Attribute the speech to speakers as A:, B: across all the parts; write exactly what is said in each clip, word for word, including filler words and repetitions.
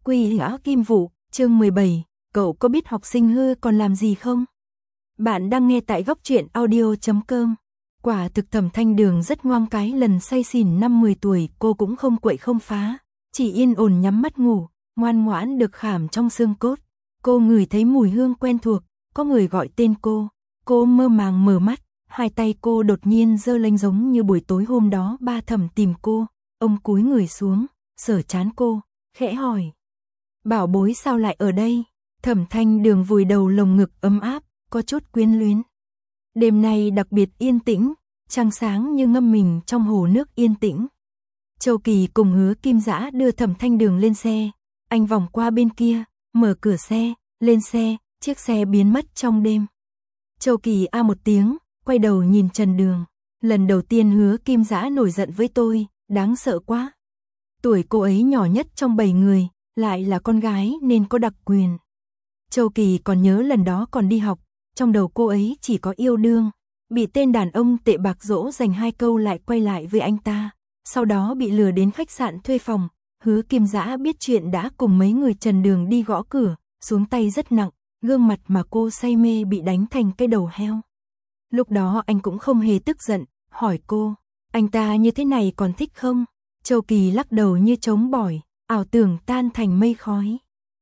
A: Quy Hã Kim Vụ, chương mười bảy, cậu có biết học sinh hư còn làm gì không? Bạn đang nghe tại góc truyện audio chấm com. Quả thực Thẩm Thanh Đường rất ngoan, cái lần say xỉn năm mười tuổi cô cũng không quậy không phá, chỉ yên ổn nhắm mắt ngủ, ngoan ngoãn được khảm trong xương cốt. Cô ngửi thấy mùi hương quen thuộc, có người gọi tên cô, cô mơ màng mở mắt, hai tay cô đột nhiên giơ lên giống như buổi tối hôm đó ba Thẩm tìm cô. Ông cúi người xuống, sờ trán cô, khẽ hỏi: "Bảo bối sao lại ở đây?" Thẩm Thanh Đường vùi đầu lồng ngực ấm áp, có chút quyến luyến. Đêm nay đặc biệt yên tĩnh, trăng sáng như ngâm mình trong hồ nước yên tĩnh. Châu Kỳ cùng Hứa Kim Dã đưa Thẩm Thanh Đường lên xe, anh vòng qua bên kia, mở cửa xe, lên xe, chiếc xe biến mất trong đêm. Châu Kỳ a một tiếng, quay đầu nhìn Trần Đường. Lần đầu tiên Hứa Kim Dã nổi giận với tôi, đáng sợ quá. Tuổi cô ấy nhỏ nhất trong bảy người, lại là con gái nên có đặc quyền. Châu Kỳ còn nhớ lần đó còn đi học, trong đầu cô ấy chỉ có yêu đương, bị tên đàn ông tệ bạc dỗ dành hai câu lại quay lại với anh ta, sau đó bị lừa đến khách sạn thuê phòng. Hứa Kim Dã biết chuyện đã cùng mấy người Trần Đường đi gõ cửa, xuống tay rất nặng, gương mặt mà cô say mê bị đánh thành cái đầu heo. Lúc đó anh cũng không hề tức giận, hỏi cô, anh ta như thế này còn thích không? Châu Kỳ lắc đầu như trống bỏi, ảo tưởng tan thành mây khói.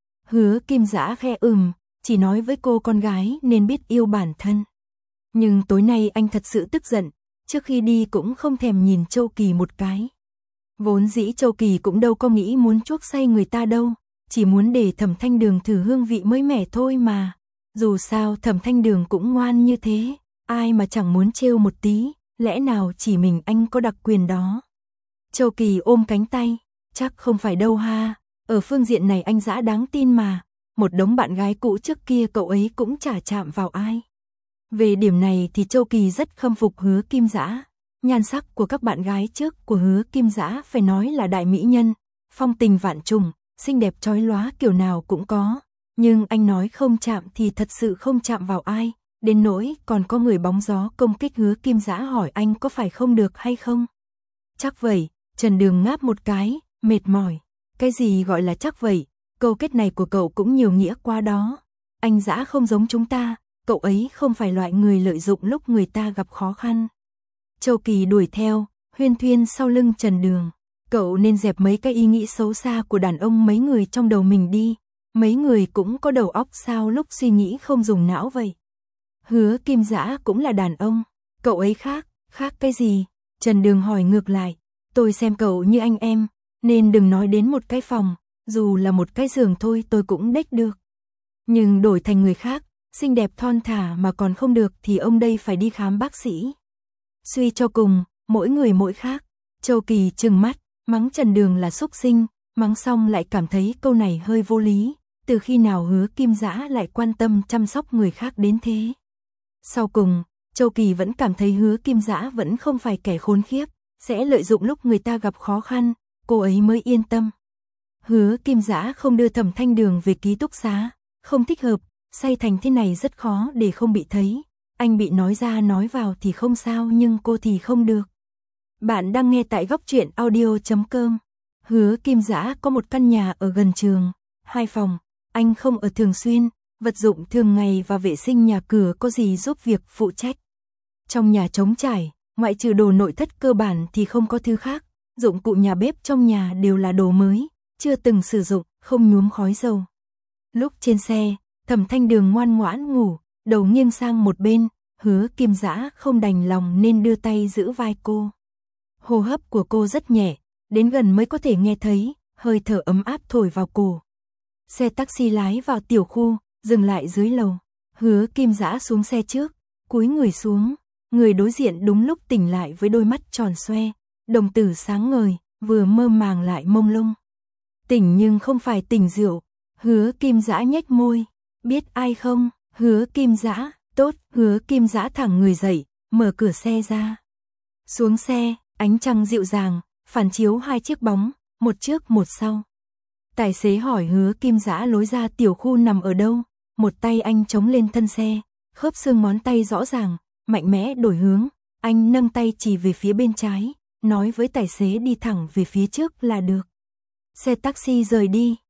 A: Hứa Kim Dã khe ừm, chỉ nói với cô con gái nên biết yêu bản thân. Nhưng tối nay anh thật sự tức giận, trước khi đi cũng không thèm nhìn Châu Kỳ một cái. Vốn dĩ Châu Kỳ cũng đâu có nghĩ muốn chuốc say người ta đâu, chỉ muốn để Thẩm Thanh Đường thử hương vị mới mẻ thôi mà. Dù sao Thẩm Thanh Đường cũng ngoan như thế, ai mà chẳng muốn trêu một tí, lẽ nào chỉ mình anh có đặc quyền đó. Châu Kỳ ôm cánh tay, chắc không phải đâu ha, ở phương diện này anh Dã đáng tin mà, một đống bạn gái cũ trước kia cậu ấy cũng chả chạm vào ai. Về điểm này thì Châu Kỳ rất khâm phục Hứa Kim Dã, nhan sắc của các bạn gái trước của Hứa Kim Dã phải nói là đại mỹ nhân, phong tình vạn trùng, xinh đẹp chói lóa kiểu nào cũng có, nhưng anh nói không chạm thì thật sự không chạm vào ai, đến nỗi còn có người bóng gió công kích Hứa Kim Dã hỏi anh có phải không được hay không. Chắc vậy, Trần Đường ngáp một cái, mệt mỏi. Cái gì gọi là chắc vậy, câu kết này của cậu cũng nhiều nghĩa quá đó. Anh Dã không giống chúng ta, cậu ấy không phải loại người lợi dụng lúc người ta gặp khó khăn. Châu Kỳ đuổi theo, huyên thuyên sau lưng Trần Đường. Cậu nên dẹp mấy cái ý nghĩ xấu xa của đàn ông mấy người trong đầu mình đi. Mấy người cũng có đầu óc sao lúc suy nghĩ không dùng não vậy. Hứa Kim Dã cũng là đàn ông, cậu ấy khác, khác cái gì? Trần Đường hỏi ngược lại, tôi xem cậu như anh em, nên đừng nói đến một cái phòng, dù là một cái giường thôi tôi cũng đếch được. Nhưng đổi thành người khác, xinh đẹp thon thả mà còn không được thì ông đây phải đi khám bác sĩ. Suy cho cùng, mỗi người mỗi khác. Châu Kỳ trừng mắt, mắng Trần Đường là súc sinh, mắng xong lại cảm thấy câu này hơi vô lý, từ khi nào Hứa Kim Dã lại quan tâm chăm sóc người khác đến thế. Sau cùng, Châu Kỳ vẫn cảm thấy Hứa Kim Dã vẫn không phải kẻ khốn khiếp, sẽ lợi dụng lúc người ta gặp khó khăn, cô ấy mới yên tâm. Hứa Kim Dã không đưa Thẩm Thanh Đường về ký túc xá, không thích hợp, say thành thế này rất khó để không bị thấy. Anh bị nói ra nói vào thì không sao nhưng cô thì không được. Bạn đang nghe tại góc truyện audio chấm com. Hứa Kim Dã có một căn nhà ở gần trường, hai phòng, anh không ở thường xuyên, vật dụng thường ngày và vệ sinh nhà cửa có gì giúp việc phụ trách. Trong nhà trống trải, ngoại trừ đồ nội thất cơ bản thì không có thứ khác, dụng cụ nhà bếp trong nhà đều là đồ mới, chưa từng sử dụng, không nhuốm khói dầu. Lúc trên xe, Thẩm Thanh Đường ngoan ngoãn ngủ, đầu nghiêng sang một bên, Hứa Kim Dã không đành lòng nên đưa tay giữ vai cô. Hô hấp của cô rất nhẹ, đến gần mới có thể nghe thấy, hơi thở ấm áp thổi vào cổ. Xe taxi lái vào tiểu khu, dừng lại dưới lầu. Hứa Kim Dã xuống xe trước, cúi người xuống, người đối diện đúng lúc tỉnh lại với đôi mắt tròn xoe, đồng tử sáng ngời, vừa mơ màng lại mông lung. Tỉnh nhưng không phải tỉnh rượu. Hứa Kim Dã nhếch môi, biết ai không? Hứa Kim Dã, tốt. Hứa Kim Dã thẳng người dậy, mở cửa xe ra. Xuống xe, ánh trăng dịu dàng, phản chiếu hai chiếc bóng, một trước một sau. Tài xế hỏi Hứa Kim Dã lối ra tiểu khu nằm ở đâu, một tay anh chống lên thân xe, khớp xương ngón tay rõ ràng, mạnh mẽ đổi hướng, anh nâng tay chỉ về phía bên trái, nói với tài xế đi thẳng về phía trước là được. Xe taxi rời đi,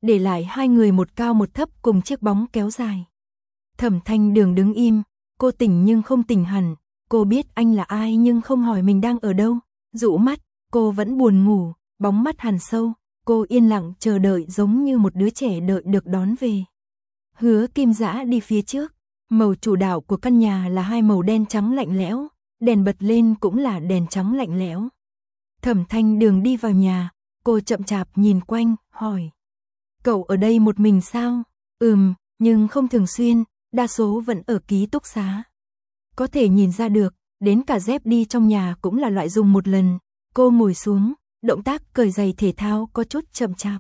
A: để lại hai người một cao một thấp cùng chiếc bóng kéo dài. Thẩm Thanh Đường đứng im, cô tỉnh nhưng không tỉnh hẳn, cô biết anh là ai nhưng không hỏi mình đang ở đâu. Dụ mắt, cô vẫn buồn ngủ, bóng mắt hằn sâu, cô yên lặng chờ đợi giống như một đứa trẻ đợi được đón về. Hứa Kim Dã đi phía trước, màu chủ đạo của căn nhà là hai màu đen trắng lạnh lẽo, đèn bật lên cũng là đèn trắng lạnh lẽo. Thẩm Thanh Đường đi vào nhà, cô chậm chạp nhìn quanh, hỏi. Cậu ở đây một mình sao? Ừm, nhưng không thường xuyên, đa số vẫn ở ký túc xá. Có thể nhìn ra được, đến cả dép đi trong nhà cũng là loại dùng một lần. Cô ngồi xuống, động tác cởi giày thể thao có chút chậm chạp.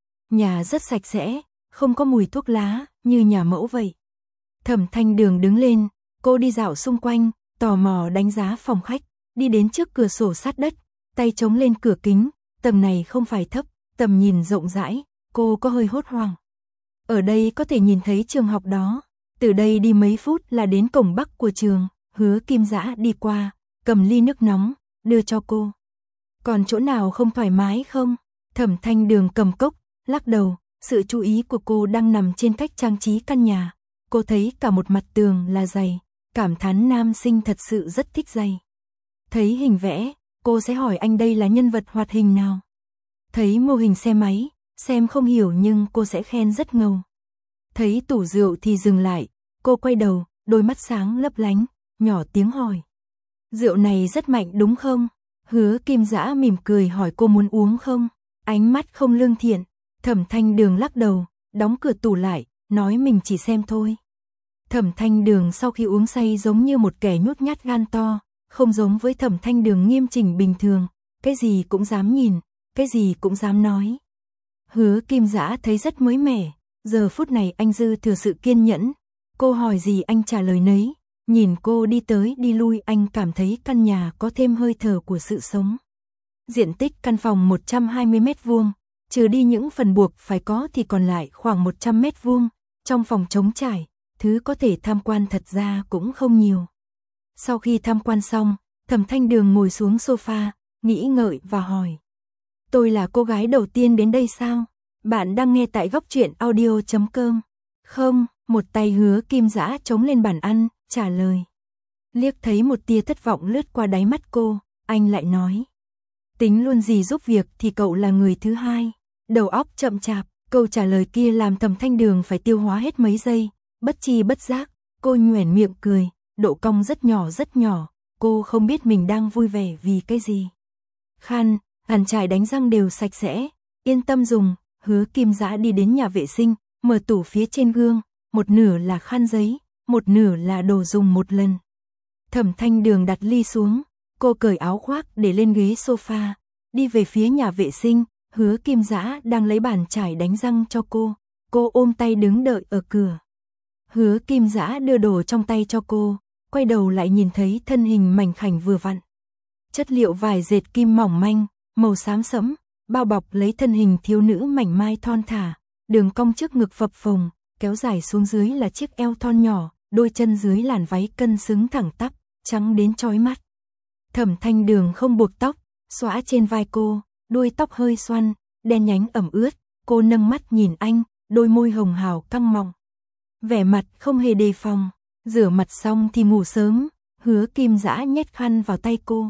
A: Nhà rất sạch sẽ, không có mùi thuốc lá, như nhà mẫu vậy. Thẩm Thanh Đường đứng lên, cô đi dạo xung quanh, tò mò đánh giá phòng khách, đi đến trước cửa sổ sát đất, tay chống lên cửa kính, tầm này không phải thấp, tầm nhìn rộng rãi, cô có hơi hốt hoảng. Ở đây có thể nhìn thấy trường học đó, từ đây đi mấy phút là đến cổng bắc của trường. Hứa Kim Dã đi qua, cầm ly nước nóng, đưa cho cô. Còn chỗ nào không thoải mái không? Thẩm Thanh Đường cầm cốc, lắc đầu, sự chú ý của cô đang nằm trên cách trang trí căn nhà. Cô thấy cả một mặt tường là giày, cảm thán nam sinh thật sự rất thích giày. Thấy hình vẽ, cô sẽ hỏi anh đây là nhân vật hoạt hình nào. Thấy mô hình xe máy, xem không hiểu nhưng cô sẽ khen rất ngầu. Thấy tủ rượu thì dừng lại, cô quay đầu, đôi mắt sáng lấp lánh, nhỏ tiếng hỏi. Rượu này rất mạnh đúng không? Hứa Kim Dã mỉm cười hỏi cô muốn uống không? Ánh mắt không lương thiện. Thẩm Thanh Đường lắc đầu, đóng cửa tủ lại, nói mình chỉ xem thôi. Thẩm Thanh Đường sau khi uống say giống như một kẻ nhút nhát gan to, không giống với Thẩm Thanh Đường nghiêm chỉnh bình thường, cái gì cũng dám nhìn, cái gì cũng dám nói. Hứa Kim Dã thấy rất mới mẻ, giờ phút này anh dư thừa sự kiên nhẫn, cô hỏi gì anh trả lời nấy. Nhìn cô đi tới đi lui anh cảm thấy căn nhà có thêm hơi thở của sự sống. Diện tích căn phòng một trăm hai mươi mét vuông, trừ đi những phần buộc phải có thì còn lại khoảng một trăm mét vuông. Trong phòng trống trải, thứ có thể tham quan thật ra cũng không nhiều. Sau khi tham quan xong, Thẩm Thanh Đường ngồi xuống sofa, nghĩ ngợi và hỏi. Tôi là cô gái đầu tiên đến đây sao? Bạn đang nghe tại góc truyện audio chấm com. Không, một tay Hứa Kim Dã chống lên bàn ăn, trả lời. Liếc thấy một tia thất vọng lướt qua đáy mắt cô, anh lại nói. Tính luôn gì giúp việc thì cậu là người thứ hai. Đầu óc chậm chạp, câu trả lời kia làm Thẩm Thanh Đường phải tiêu hóa hết mấy giây, bất chi bất giác, cô nhoẻn miệng cười, độ cong rất nhỏ rất nhỏ, cô không biết mình đang vui vẻ vì cái gì. Khăn, bàn chải đánh răng đều sạch sẽ, yên tâm dùng. Hứa Kim Dã đi đến nhà vệ sinh, mở tủ phía trên gương, một nửa là khăn giấy, một nửa là đồ dùng một lần. Thẩm Thanh Đường đặt ly xuống, cô cởi áo khoác để lên ghế sofa, đi về phía nhà vệ sinh. Hứa Kim Dã đang lấy bàn chải đánh răng cho cô, cô ôm tay đứng đợi ở cửa. Hứa Kim Dã đưa đồ trong tay cho cô, quay đầu lại nhìn thấy thân hình mảnh khảnh vừa vặn. Chất liệu vải dệt kim mỏng manh, màu xám sẫm, bao bọc lấy thân hình thiếu nữ mảnh mai thon thả, đường cong trước ngực phập phồng, kéo dài xuống dưới là chiếc eo thon nhỏ, đôi chân dưới làn váy cân xứng thẳng tắp, trắng đến chói mắt. Thẩm Thanh Đường không buộc tóc, xõa trên vai cô, đuôi tóc hơi xoăn, đen nhánh ẩm ướt, cô nâng mắt nhìn anh, đôi môi hồng hào căng mọng. Vẻ mặt không hề đề phòng, rửa mặt xong thì ngủ sớm. Hứa Kim Dã nhét khăn vào tay cô.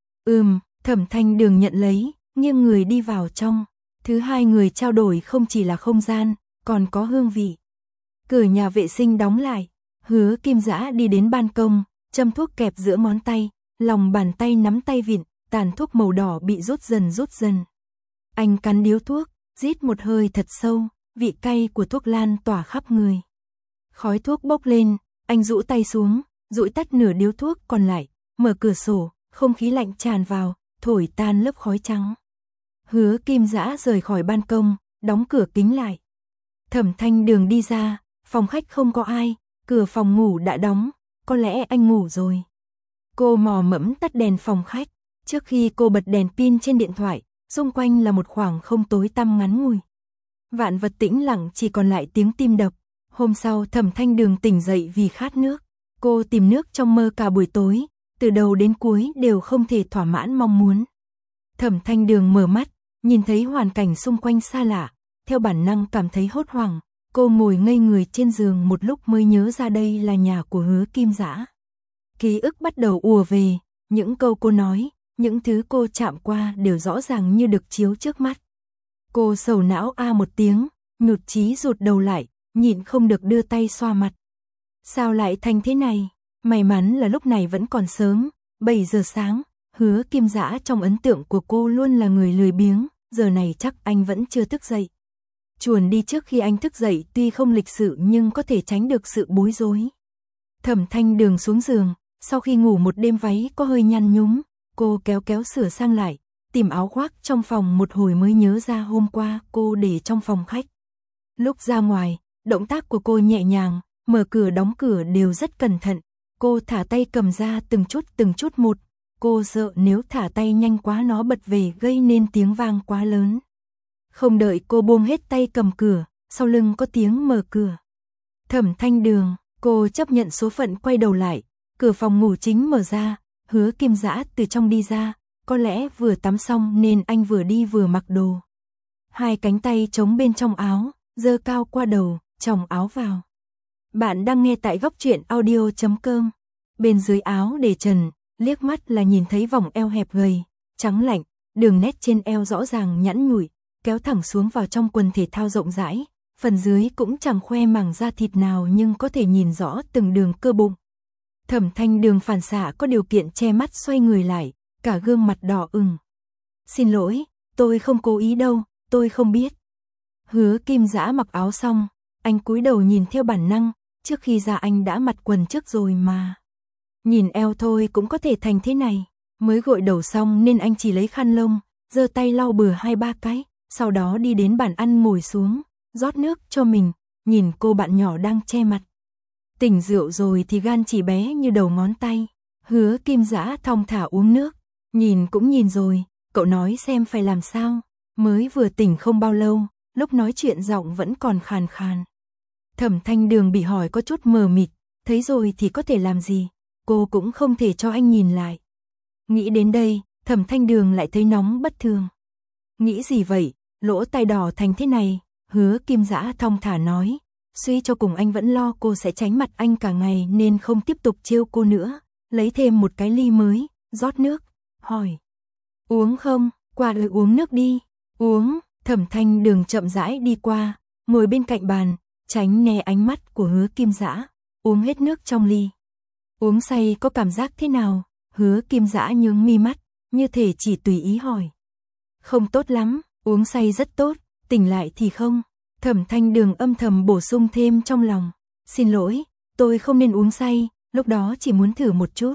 A: Ừm, Thẩm Thanh Đường nhận lấy, nghiêng người đi vào trong. Thứ hai người trao đổi không chỉ là không gian, còn có hương vị. Cửa nhà vệ sinh đóng lại, Hứa Kim Dã đi đến ban công, châm thuốc kẹp giữa ngón tay, lòng bàn tay nắm tay vịn, tàn thuốc màu đỏ bị rút dần rút dần. Anh cắn điếu thuốc, rít một hơi thật sâu, vị cay của thuốc lan tỏa khắp người. Khói thuốc bốc lên, anh rũ tay xuống, dụi tắt nửa điếu thuốc còn lại, mở cửa sổ, không khí lạnh tràn vào, thổi tan lớp khói trắng. Hứa Kim Dã rời khỏi ban công, đóng cửa kính lại. Thẩm Thanh Đường đi ra, phòng khách không có ai, cửa phòng ngủ đã đóng, có lẽ anh ngủ rồi. Cô mò mẫm tắt đèn phòng khách, trước khi cô bật đèn pin trên điện thoại, xung quanh là một khoảng không tối tăm ngắn ngủi. Vạn vật tĩnh lặng chỉ còn lại tiếng tim đập. Hôm sau Thẩm Thanh Đường tỉnh dậy vì khát nước. Cô tìm nước trong mơ cả buổi tối, từ đầu đến cuối đều không thể thỏa mãn mong muốn. Thẩm Thanh Đường mở mắt, nhìn thấy hoàn cảnh xung quanh xa lạ, theo bản năng cảm thấy hốt hoảng, cô ngồi ngây người trên giường một lúc mới nhớ ra đây là nhà của Hứa Kim Dã. Ký ức bắt đầu ùa về, những câu cô nói, những thứ cô chạm qua đều rõ ràng như được chiếu trước mắt. Cô sầu não a một tiếng, nhụt chí rụt đầu lại, nhịn không được đưa tay xoa mặt. Sao lại thành thế này? May mắn là lúc này vẫn còn sớm, bảy giờ sáng, Hứa Kim Dã trong ấn tượng của cô luôn là người lười biếng, giờ này chắc anh vẫn chưa thức dậy. Chuồn đi trước khi anh thức dậy tuy không lịch sự nhưng có thể tránh được sự bối rối. Thẩm Thanh Đường xuống giường, sau khi ngủ một đêm váy có hơi nhăn nhúm, cô kéo kéo sửa sang lại, tìm áo khoác trong phòng một hồi mới nhớ ra hôm qua cô để trong phòng khách. Lúc ra ngoài, động tác của cô nhẹ nhàng, mở cửa đóng cửa đều rất cẩn thận, cô thả tay cầm ra từng chút từng chút một, cô sợ nếu thả tay nhanh quá nó bật về gây nên tiếng vang quá lớn. Không đợi cô buông hết tay cầm cửa, sau lưng có tiếng mở cửa. Thẩm Thanh Đường, cô chấp nhận số phận quay đầu lại, cửa phòng ngủ chính mở ra, Hứa Kim Dã từ trong đi ra, có lẽ vừa tắm xong nên anh vừa đi vừa mặc đồ. Hai cánh tay chống bên trong áo, giơ cao qua đầu, chồng áo vào. Bạn đang nghe tại góc truyện audio chấm com. Bên dưới áo để trần, liếc mắt là nhìn thấy vòng eo hẹp gầy, trắng lạnh, đường nét trên eo rõ ràng nhẵn nhụi, kéo thẳng xuống vào trong quần thể thao rộng rãi, phần dưới cũng chẳng khoe mảng da thịt nào nhưng có thể nhìn rõ từng đường cơ bụng. Thẩm Thanh Đường phản xạ có điều kiện che mắt xoay người lại, cả gương mặt đỏ ửng. Xin lỗi, tôi không cố ý đâu, tôi không biết. Hứa Kim Dã mặc áo xong, anh cúi đầu nhìn theo bản năng, trước khi ra anh đã mặc quần trước rồi mà. Nhìn eo thôi cũng có thể thành thế này, mới gội đầu xong nên anh chỉ lấy khăn lông, giơ tay lau bừa hai ba cái, sau đó đi đến bàn ăn ngồi xuống, rót nước cho mình, nhìn cô bạn nhỏ đang che mặt. Tỉnh rượu rồi thì gan chỉ bé như đầu ngón tay. Hứa Kim Dã thong thả uống nước, nhìn cũng nhìn rồi, cậu nói xem phải làm sao, mới vừa tỉnh không bao lâu, lúc nói chuyện giọng vẫn còn khàn khàn. Thẩm Thanh Đường bị hỏi có chút mờ mịt, thấy rồi thì có thể làm gì, cô cũng không thể cho anh nhìn lại. Nghĩ đến đây, Thẩm Thanh Đường lại thấy nóng bất thường. Nghĩ gì vậy, lỗ tai đỏ thành thế này, Hứa Kim Dã thong thả nói, suy cho cùng anh vẫn lo cô sẽ tránh mặt anh cả ngày nên không tiếp tục trêu cô nữa, lấy thêm một cái ly mới, rót nước, hỏi. Uống không, qua lại uống nước đi, uống, Thẩm Thanh Đường chậm rãi đi qua, ngồi bên cạnh bàn, tránh né ánh mắt của Hứa Kim Dã, uống hết nước trong ly. Uống say có cảm giác thế nào? Hứa Kim Dã nhướng mi mắt, như thể chỉ tùy ý hỏi. Không tốt lắm, uống say rất tốt, tỉnh lại thì không. Thẩm Thanh Đường âm thầm bổ sung thêm trong lòng. Xin lỗi, tôi không nên uống say, lúc đó chỉ muốn thử một chút.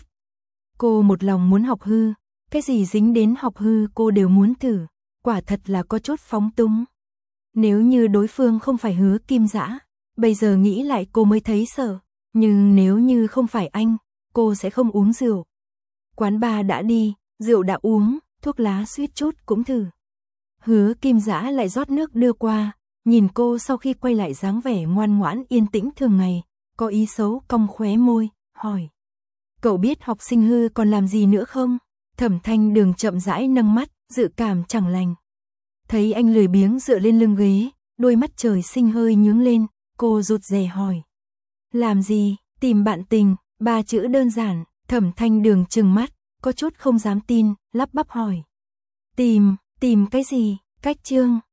A: Cô một lòng muốn học hư, cái gì dính đến học hư cô đều muốn thử, quả thật là có chút phóng túng. Nếu như đối phương không phải Hứa Kim Dã, bây giờ nghĩ lại cô mới thấy sợ, nhưng nếu như không phải anh, cô sẽ không uống rượu. Quán bar đã đi, rượu đã uống, thuốc lá suýt chút cũng thử. Hứa Kim Dã lại rót nước đưa qua, nhìn cô sau khi quay lại dáng vẻ ngoan ngoãn yên tĩnh thường ngày, có ý xấu cong khóe môi, hỏi. Cậu biết học sinh hư còn làm gì nữa không? Thẩm Thanh Đường chậm rãi nâng mắt, dự cảm chẳng lành. Thấy anh lười biếng dựa lên lưng ghế, đôi mắt trời sinh hơi nhướng lên, cô rụt rè hỏi. Làm gì? Tìm bạn tình, ba chữ đơn giản. Thẩm Thanh Đường trừng mắt, có chút không dám tin, lắp bắp hỏi. Tìm, tìm cái gì? Cách chương.